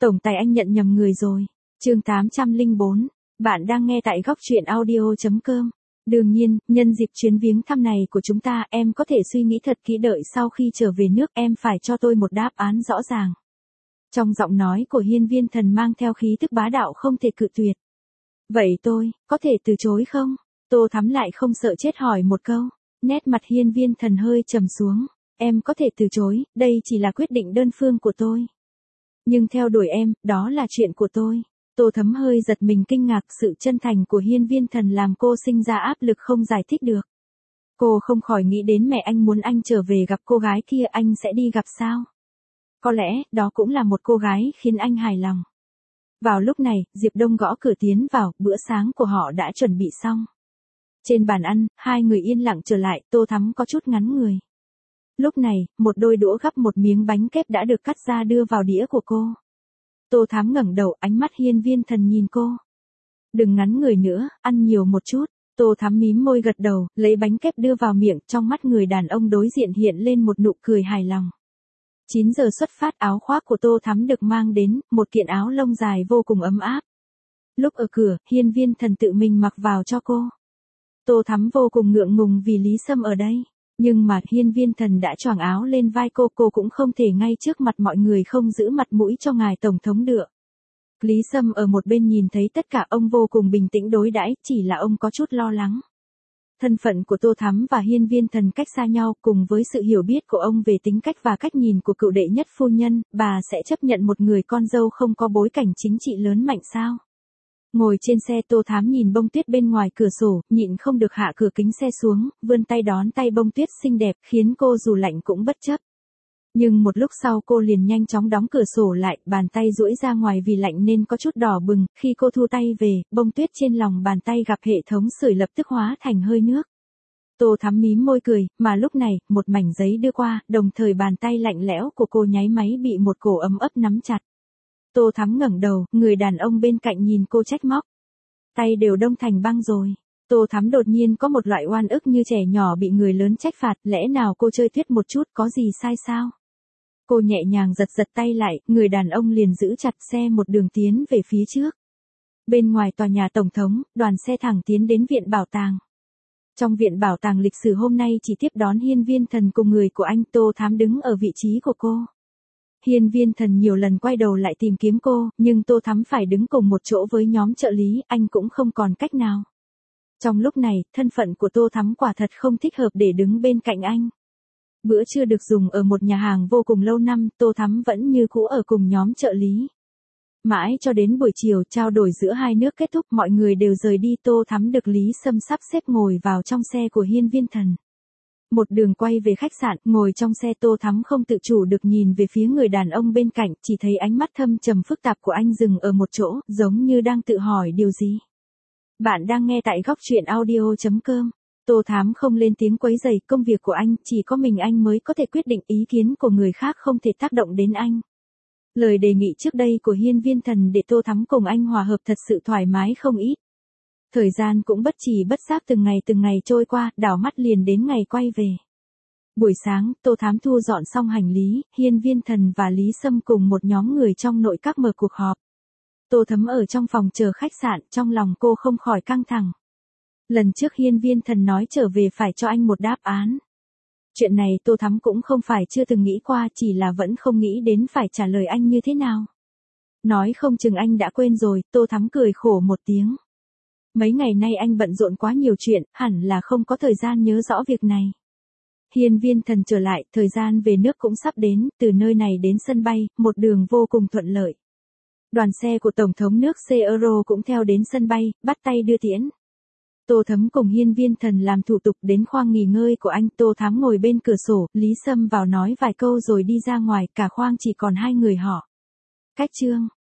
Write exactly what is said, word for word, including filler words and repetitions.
Tổng tài anh nhận nhầm người rồi. Chương tám trăm lẻ bốn. Bạn đang nghe tại góc truyện audio chấm com. Đương nhiên, nhân dịp chuyến viếng thăm này của chúng ta, em có thể suy nghĩ thật kỹ, đợi sau khi trở về nước em phải cho tôi một đáp án rõ ràng. Trong giọng nói của Hiên Viên Thần mang theo khí tức bá đạo không thể cự tuyệt. Vậy tôi, có thể từ chối không? Tô Thắm lại không sợ chết hỏi một câu. Nét mặt Hiên Viên Thần hơi trầm xuống. Em có thể từ chối, đây chỉ là quyết định đơn phương của tôi. Nhưng theo đuổi em, đó là chuyện của tôi. Tô Thắm hơi giật mình kinh ngạc, sự chân thành của Hiên Viên Thần làm cô sinh ra áp lực không giải thích được. Cô không khỏi nghĩ đến mẹ anh muốn anh trở về gặp cô gái kia, anh sẽ đi gặp sao? Có lẽ, đó cũng là một cô gái khiến anh hài lòng. Vào lúc này, Diệp Đông gõ cửa tiến vào, bữa sáng của họ đã chuẩn bị xong. Trên bàn ăn, hai người yên lặng trở lại, Tô Thắm có chút ngắn người. Lúc này, một đôi đũa gắp một miếng bánh kép đã được cắt ra đưa vào đĩa của cô. Tô Thắm ngẩng đầu, ánh mắt Hiên Viên Thần nhìn cô. Đừng ngắn người nữa, ăn nhiều một chút. Tô Thắm mím môi gật đầu, lấy bánh kép đưa vào miệng, trong mắt người đàn ông đối diện hiện lên một nụ cười hài lòng. chín giờ xuất phát, áo khoác của Tô Thắm được mang đến, một kiện áo lông dài vô cùng ấm áp. Lúc ở cửa, Hiên Viên Thần tự mình mặc vào cho cô. Tô Thắm vô cùng ngượng ngùng vì Lý Sâm ở đây. Nhưng mà Hiên Viên Thần đã choàng áo lên vai cô, cô cũng không thể ngay trước mặt mọi người không giữ mặt mũi cho ngài Tổng thống được. Lý Sâm ở một bên nhìn thấy tất cả, ông vô cùng bình tĩnh đối đãi, chỉ là ông có chút lo lắng. Thân phận của Tô Thắm và Hiên Viên Thần cách xa nhau, cùng với sự hiểu biết của ông về tính cách và cách nhìn của cựu đệ nhất phu nhân, bà sẽ chấp nhận một người con dâu không có bối cảnh chính trị lớn mạnh sao? Ngồi trên xe, Tô Thắm nhìn bông tuyết bên ngoài cửa sổ, nhịn không được hạ cửa kính xe xuống, vươn tay đón tay bông tuyết xinh đẹp, khiến cô dù lạnh cũng bất chấp. Nhưng một lúc sau cô liền nhanh chóng đóng cửa sổ lại, bàn tay duỗi ra ngoài vì lạnh nên có chút đỏ bừng, khi cô thu tay về, bông tuyết trên lòng bàn tay gặp hệ thống sưởi lập tức hóa thành hơi nước. Tô Thắm mím môi cười, mà lúc này, một mảnh giấy đưa qua, đồng thời bàn tay lạnh lẽo của cô nháy máy bị một cổ ấm ấp nắm chặt. Tô Thắm ngẩng đầu, người đàn ông bên cạnh nhìn cô trách móc. Tay đều đông thành băng rồi. Tô Thắm đột nhiên có một loại oan ức như trẻ nhỏ bị người lớn trách phạt, lẽ nào cô chơi tuyết một chút có gì sai sao? Cô nhẹ nhàng giật giật tay lại, người đàn ông liền giữ chặt xe một đường tiến về phía trước. Bên ngoài tòa nhà Tổng thống, đoàn xe thẳng tiến đến viện bảo tàng. Trong viện bảo tàng lịch sử hôm nay chỉ tiếp đón Hiên Viên Thần cùng người của anh. Tô Thắm đứng ở vị trí của cô. Hiên Viên Thần nhiều lần quay đầu lại tìm kiếm cô, nhưng Tô Thắm phải đứng cùng một chỗ với nhóm trợ lý, anh cũng không còn cách nào. Trong lúc này, thân phận của Tô Thắm quả thật không thích hợp để đứng bên cạnh anh. Bữa trưa được dùng ở một nhà hàng vô cùng lâu năm, Tô Thắm vẫn như cũ ở cùng nhóm trợ lý. Mãi cho đến buổi chiều, trao đổi giữa hai nước kết thúc, mọi người đều rời đi, Tô Thắm được Lý Sâm sắp xếp ngồi vào trong xe của Hiên Viên Thần. Một đường quay về khách sạn, ngồi trong xe, Tô Thắm không tự chủ được nhìn về phía người đàn ông bên cạnh, chỉ thấy ánh mắt thâm trầm phức tạp của anh dừng ở một chỗ, giống như đang tự hỏi điều gì. Bạn đang nghe tại góc truyện audio chấm com. Tô Thắm không lên tiếng quấy rầy, công việc của anh, chỉ có mình anh mới có thể quyết định, ý kiến của người khác không thể tác động đến anh. Lời đề nghị trước đây của Hiên Viên Thần để Tô Thắm cùng anh hòa hợp thật sự thoải mái không ít. Thời gian cũng bất trì bất giác từng ngày từng ngày trôi qua, đảo mắt liền đến ngày quay về. Buổi sáng, Tô Thắm thu dọn xong hành lý, Hiên Viên Thần và Lý Sâm cùng một nhóm người trong nội các mở cuộc họp. Tô Thắm ở trong phòng chờ khách sạn, trong lòng cô không khỏi căng thẳng. Lần trước Hiên Viên Thần nói trở về phải cho anh một đáp án. Chuyện này Tô Thắm cũng không phải chưa từng nghĩ qua, chỉ là vẫn không nghĩ đến phải trả lời anh như thế nào. Nói không chừng anh đã quên rồi, Tô Thắm cười khổ một tiếng. Mấy ngày nay anh bận rộn quá nhiều chuyện, hẳn là không có thời gian nhớ rõ việc này. Hiên Viên Thần trở lại, thời gian về nước cũng sắp đến, từ nơi này đến sân bay, một đường vô cùng thuận lợi. Đoàn xe của Tổng thống nước Seoul cũng theo đến sân bay, bắt tay đưa tiễn. Tô Thắm cùng Hiên Viên Thần làm thủ tục đến khoang nghỉ ngơi của anh, Tô Thắm ngồi bên cửa sổ, Lý Sâm vào nói vài câu rồi đi ra ngoài, cả khoang chỉ còn hai người họ. Cách chương